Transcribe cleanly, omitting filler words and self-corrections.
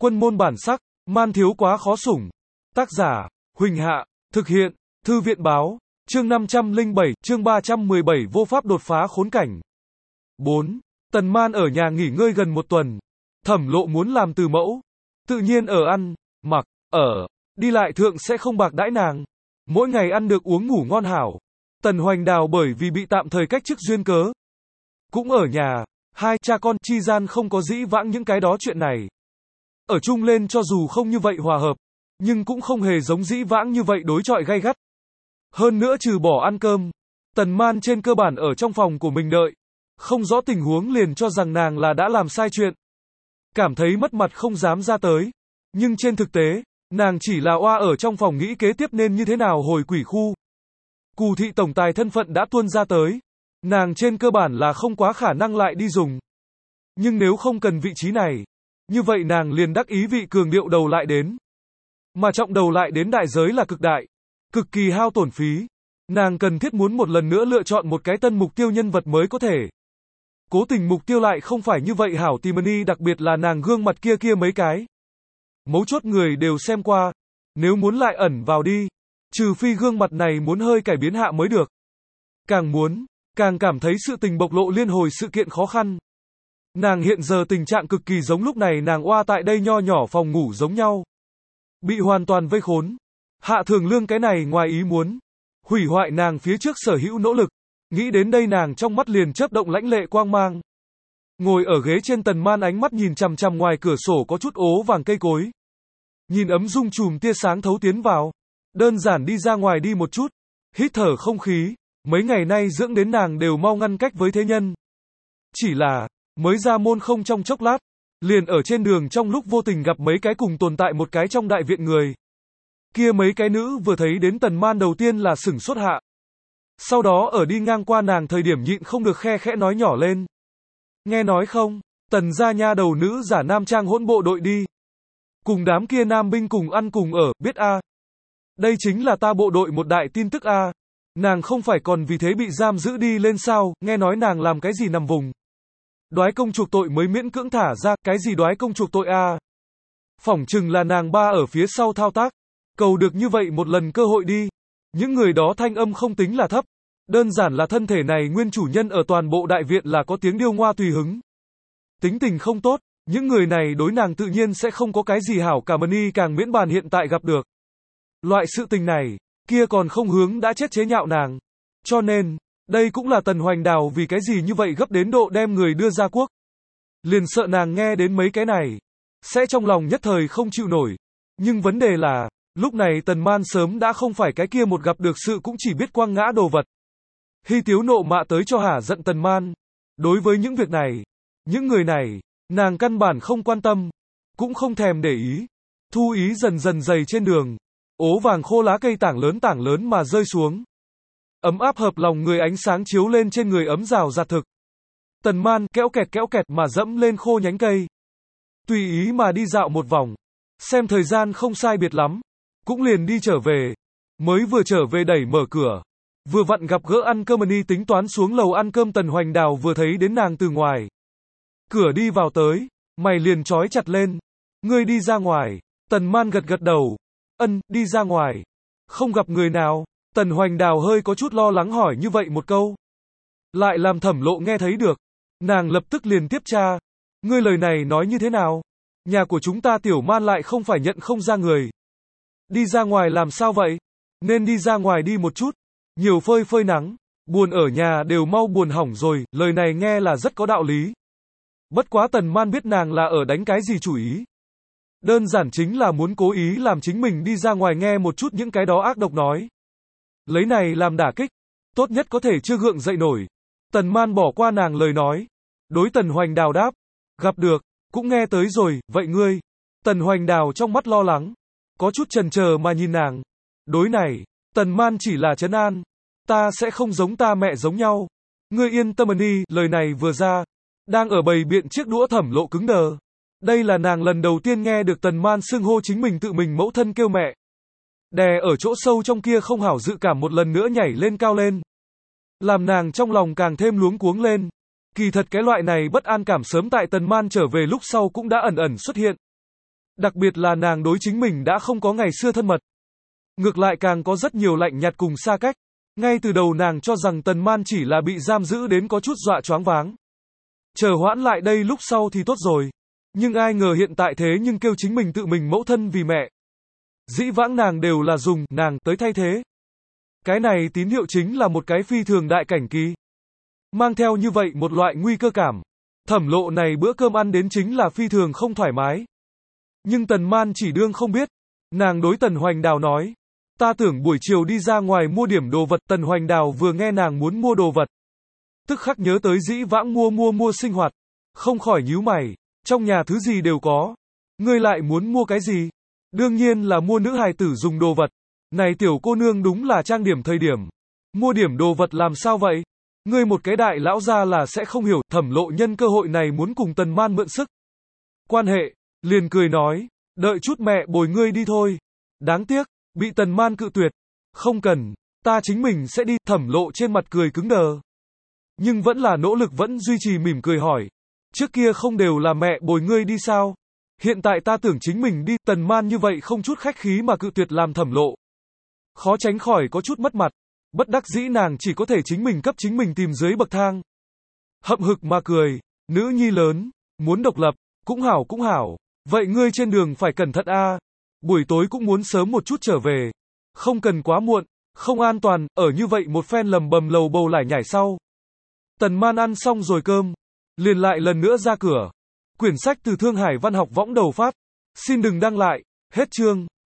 Quân môn bản sắc, man thiếu quá khó sủng. Tác giả, Huỳnh Hạ, thực hiện, Thư viện báo, chương 507, chương 317 vô pháp đột phá khốn cảnh. 4. Tần Man ở nhà nghỉ ngơi gần một tuần. Thẩm Lộ muốn làm từ mẫu. Tự nhiên ở ăn, mặc, ở, đi lại thượng sẽ không bạc đãi nàng. Mỗi ngày ăn được uống ngủ ngon hảo. Tần Hoành Đào bởi vì bị tạm thời cách chức duyên cớ, cũng ở nhà. Hai cha con chi gian không có dĩ vãng những cái đó chuyện này. Ở chung lên cho dù không như vậy hòa hợp, nhưng cũng không hề giống dĩ vãng như vậy đối chọi gay gắt. Hơn nữa trừ bỏ ăn cơm, Tần Man trên cơ bản ở trong phòng của mình đợi. Không rõ tình huống liền cho rằng nàng là đã làm sai chuyện. Cảm thấy mất mặt không dám ra tới. Nhưng trên thực tế, nàng chỉ là oa ở trong phòng nghĩ kế tiếp nên như thế nào hồi quỷ khu. Cù thị tổng tài thân phận đã tuôn ra tới. Nàng trên cơ bản là không quá khả năng lại đi dùng. Nhưng nếu không cần vị trí này, như vậy nàng liền đắc ý vị cường điệu đầu lại đến. Mà trọng đầu lại đến đại giới là cực đại, cực kỳ hao tổn phí. Nàng cần thiết muốn một lần nữa lựa chọn một cái tân mục tiêu nhân vật mới có thể. Cố tình mục tiêu lại không phải như vậy hảo Timony, đặc biệt là nàng gương mặt kia mấy cái. Mấu chốt người đều xem qua, nếu muốn lại ẩn vào đi, trừ phi gương mặt này muốn hơi cải biến hạ mới được. Càng muốn, càng cảm thấy sự tình bộc lộ liên hồi sự kiện khó khăn. Nàng hiện giờ tình trạng cực kỳ giống lúc này nàng oa tại đây nho nhỏ phòng ngủ giống nhau. Bị hoàn toàn vây khốn. Hạ Thường Lương cái này ngoài ý muốn hủy hoại nàng phía trước sở hữu nỗ lực. Nghĩ đến đây nàng trong mắt liền chớp động lãnh lệ quang mang. Ngồi ở ghế trên Tần Man ánh mắt nhìn chằm chằm ngoài cửa sổ có chút ố vàng cây cối. Nhìn ấm dung chùm tia sáng thấu tiến vào. Đơn giản đi ra ngoài đi một chút. Hít thở không khí. Mấy ngày nay dưỡng đến nàng đều mau ngăn cách với thế nhân. Chỉ là, mới ra môn không trong chốc lát. Liền ở trên đường trong lúc vô tình gặp mấy cái cùng tồn tại một cái trong đại viện người. Kia mấy cái nữ vừa thấy đến Tần Man đầu tiên là sửng sốt hạ. Sau đó ở đi ngang qua nàng thời điểm nhịn không được khe khẽ nói nhỏ lên. Nghe nói không, Tần gia nha đầu nữ giả nam trang hỗn bộ đội đi. Cùng đám kia nam binh cùng ăn cùng ở, biết a? Đây chính là ta bộ đội một đại tin tức a. Nàng không phải còn vì thế bị giam giữ đi lên sao, nghe nói nàng làm cái gì nằm vùng. Đoái công chuộc tội mới miễn cưỡng thả ra, cái gì đoái công chuộc tội a? Phỏng chừng là nàng ba ở phía sau thao tác. Cầu được như vậy một lần cơ hội đi. Những người đó thanh âm không tính là thấp. Đơn giản là thân thể này nguyên chủ nhân ở toàn bộ đại viện là có tiếng điêu ngoa tùy hứng. Tính tình không tốt, những người này đối nàng tự nhiên sẽ không có cái gì hảo cả mani càng miễn bàn hiện tại gặp được. Loại sự tình này, kia còn không hướng đã chết chế nhạo nàng. Cho nên, đây cũng là Tần Hoành Đào vì cái gì như vậy gấp đến độ đem người đưa ra quốc. Liền sợ nàng nghe đến mấy cái này, sẽ trong lòng nhất thời không chịu nổi. Nhưng vấn đề là, lúc này Tần Man sớm đã không phải cái kia một gặp được sự cũng chỉ biết quăng ngã đồ vật. Hy tiếu nộ mạ tới cho hả giận Tần Man. Đối với những việc này, những người này, nàng căn bản không quan tâm, cũng không thèm để ý. Thu ý dần dần dày trên đường, ố vàng khô lá cây tảng lớn mà rơi xuống. Ấm áp hợp lòng người ánh sáng chiếu lên trên người ấm rào rạt thực. Tần Man kéo kẹt mà dẫm lên khô nhánh cây. Tùy ý mà đi dạo một vòng. Xem thời gian không sai biệt lắm. Cũng liền đi trở về. Mới vừa trở về đẩy mở cửa. Vừa vặn gặp gỡ ăn cơm ni tính toán xuống lầu ăn cơm Tần Hoành Đào vừa thấy đến nàng từ ngoài. Cửa đi vào tới. Mày liền trói chặt lên. Ngươi đi ra ngoài. Tần Man gật đầu. Đi ra ngoài. Không gặp người nào. Tần Hoành Đào hơi có chút lo lắng hỏi như vậy một câu. Lại làm Thẩm Lộ nghe thấy được. Nàng lập tức liền tiếp tra. Ngươi lời này nói như thế nào? Nhà của chúng ta Tiểu Man lại không phải nhận không ra người. Đi ra ngoài làm sao vậy? Nên đi ra ngoài đi một chút. Nhiều phơi nắng. Buồn ở nhà đều mau buồn hỏng rồi. Lời này nghe là rất có đạo lý. Bất quá Tần Man biết nàng là ở đánh cái gì chủ ý. Đơn giản chính là muốn cố ý làm chính mình đi ra ngoài nghe một chút những cái đó ác độc nói. Lấy này làm đả kích. Tốt nhất có thể chưa gượng dậy nổi. Tần Man bỏ qua nàng lời nói. Đối Tần Hoành Đào đáp. Gặp được. Cũng nghe tới rồi. Vậy ngươi? Tần Hoành Đào trong mắt lo lắng. Có chút chần chờ mà nhìn nàng. Đối này. Tần Man chỉ là trấn an. Ta sẽ không giống ta mẹ giống nhau. Ngươi yên tâm đi. Lời này vừa ra. Đang ở bầy biện chiếc đũa Thẩm Lộ cứng đờ. Đây là nàng lần đầu tiên nghe được Tần Man xưng hô chính mình tự mình mẫu thân kêu mẹ. Đè ở chỗ sâu trong kia không hảo dự cảm một lần nữa nhảy lên cao lên. Làm nàng trong lòng càng thêm luống cuống lên. Kỳ thật cái loại này bất an cảm sớm tại Tần Man trở về lúc sau cũng đã ẩn ẩn xuất hiện. Đặc biệt là nàng đối chính mình đã không có ngày xưa thân mật. Ngược lại càng có rất nhiều lạnh nhạt cùng xa cách. Ngay từ đầu nàng cho rằng Tần Man chỉ là bị giam giữ đến có chút dọa choáng váng. Chờ hoãn lại đây lúc sau thì tốt rồi. Nhưng ai ngờ hiện tại thế nhưng kêu chính mình tự mình mẫu thân vì mẹ. Dĩ vãng nàng đều là dùng nàng tới thay thế. Cái này tín hiệu chính là một cái phi thường đại cảnh kỳ. Mang theo như vậy một loại nguy cơ cảm. Thẩm Lộ này bữa cơm ăn đến chính là phi thường không thoải mái. Nhưng Tần Man chỉ đương không biết. Nàng đối Tần Hoành Đào nói. Ta tưởng buổi chiều đi ra ngoài mua điểm đồ vật. Tần Hoành Đào vừa nghe nàng muốn mua đồ vật. Tức khắc nhớ tới dĩ vãng mua sinh hoạt. Không khỏi nhíu mày. Trong nhà thứ gì đều có. Ngươi lại muốn mua cái gì? Đương nhiên là mua nữ hài tử dùng đồ vật. Này tiểu cô nương đúng là trang điểm thời điểm. Mua điểm đồ vật làm sao vậy? Ngươi một cái đại lão gia là sẽ không hiểu. Thẩm Lộ nhân cơ hội này muốn cùng Tần Man mượn sức quan hệ, liền cười nói, đợi chút mẹ bồi ngươi đi thôi. Đáng tiếc, bị Tần Man cự tuyệt. Không cần, ta chính mình sẽ đi. Thẩm Lộ trên mặt cười cứng đờ. Nhưng vẫn là nỗ lực vẫn duy trì mỉm cười hỏi. Trước kia không đều là mẹ bồi ngươi đi sao? Hiện tại ta tưởng chính mình đi. Tần Man như vậy không chút khách khí mà cự tuyệt làm Thẩm Lộ khó tránh khỏi có chút mất mặt. Bất đắc dĩ nàng chỉ có thể chính mình cấp chính mình tìm dưới bậc thang. Hậm hực mà cười, nữ nhi lớn, muốn độc lập, cũng hảo. Vậy ngươi trên đường phải cẩn thận a. Buổi tối cũng muốn sớm một chút trở về. Không cần quá muộn, không an toàn. Ở như vậy một phen lầm bầm lầu bầu lải nhải sau. Tần Man ăn xong rồi cơm, liền lại lần nữa ra cửa. Quyển sách từ Thương Hải Văn học võng đầu phát. Xin đừng đăng lại, hết chương.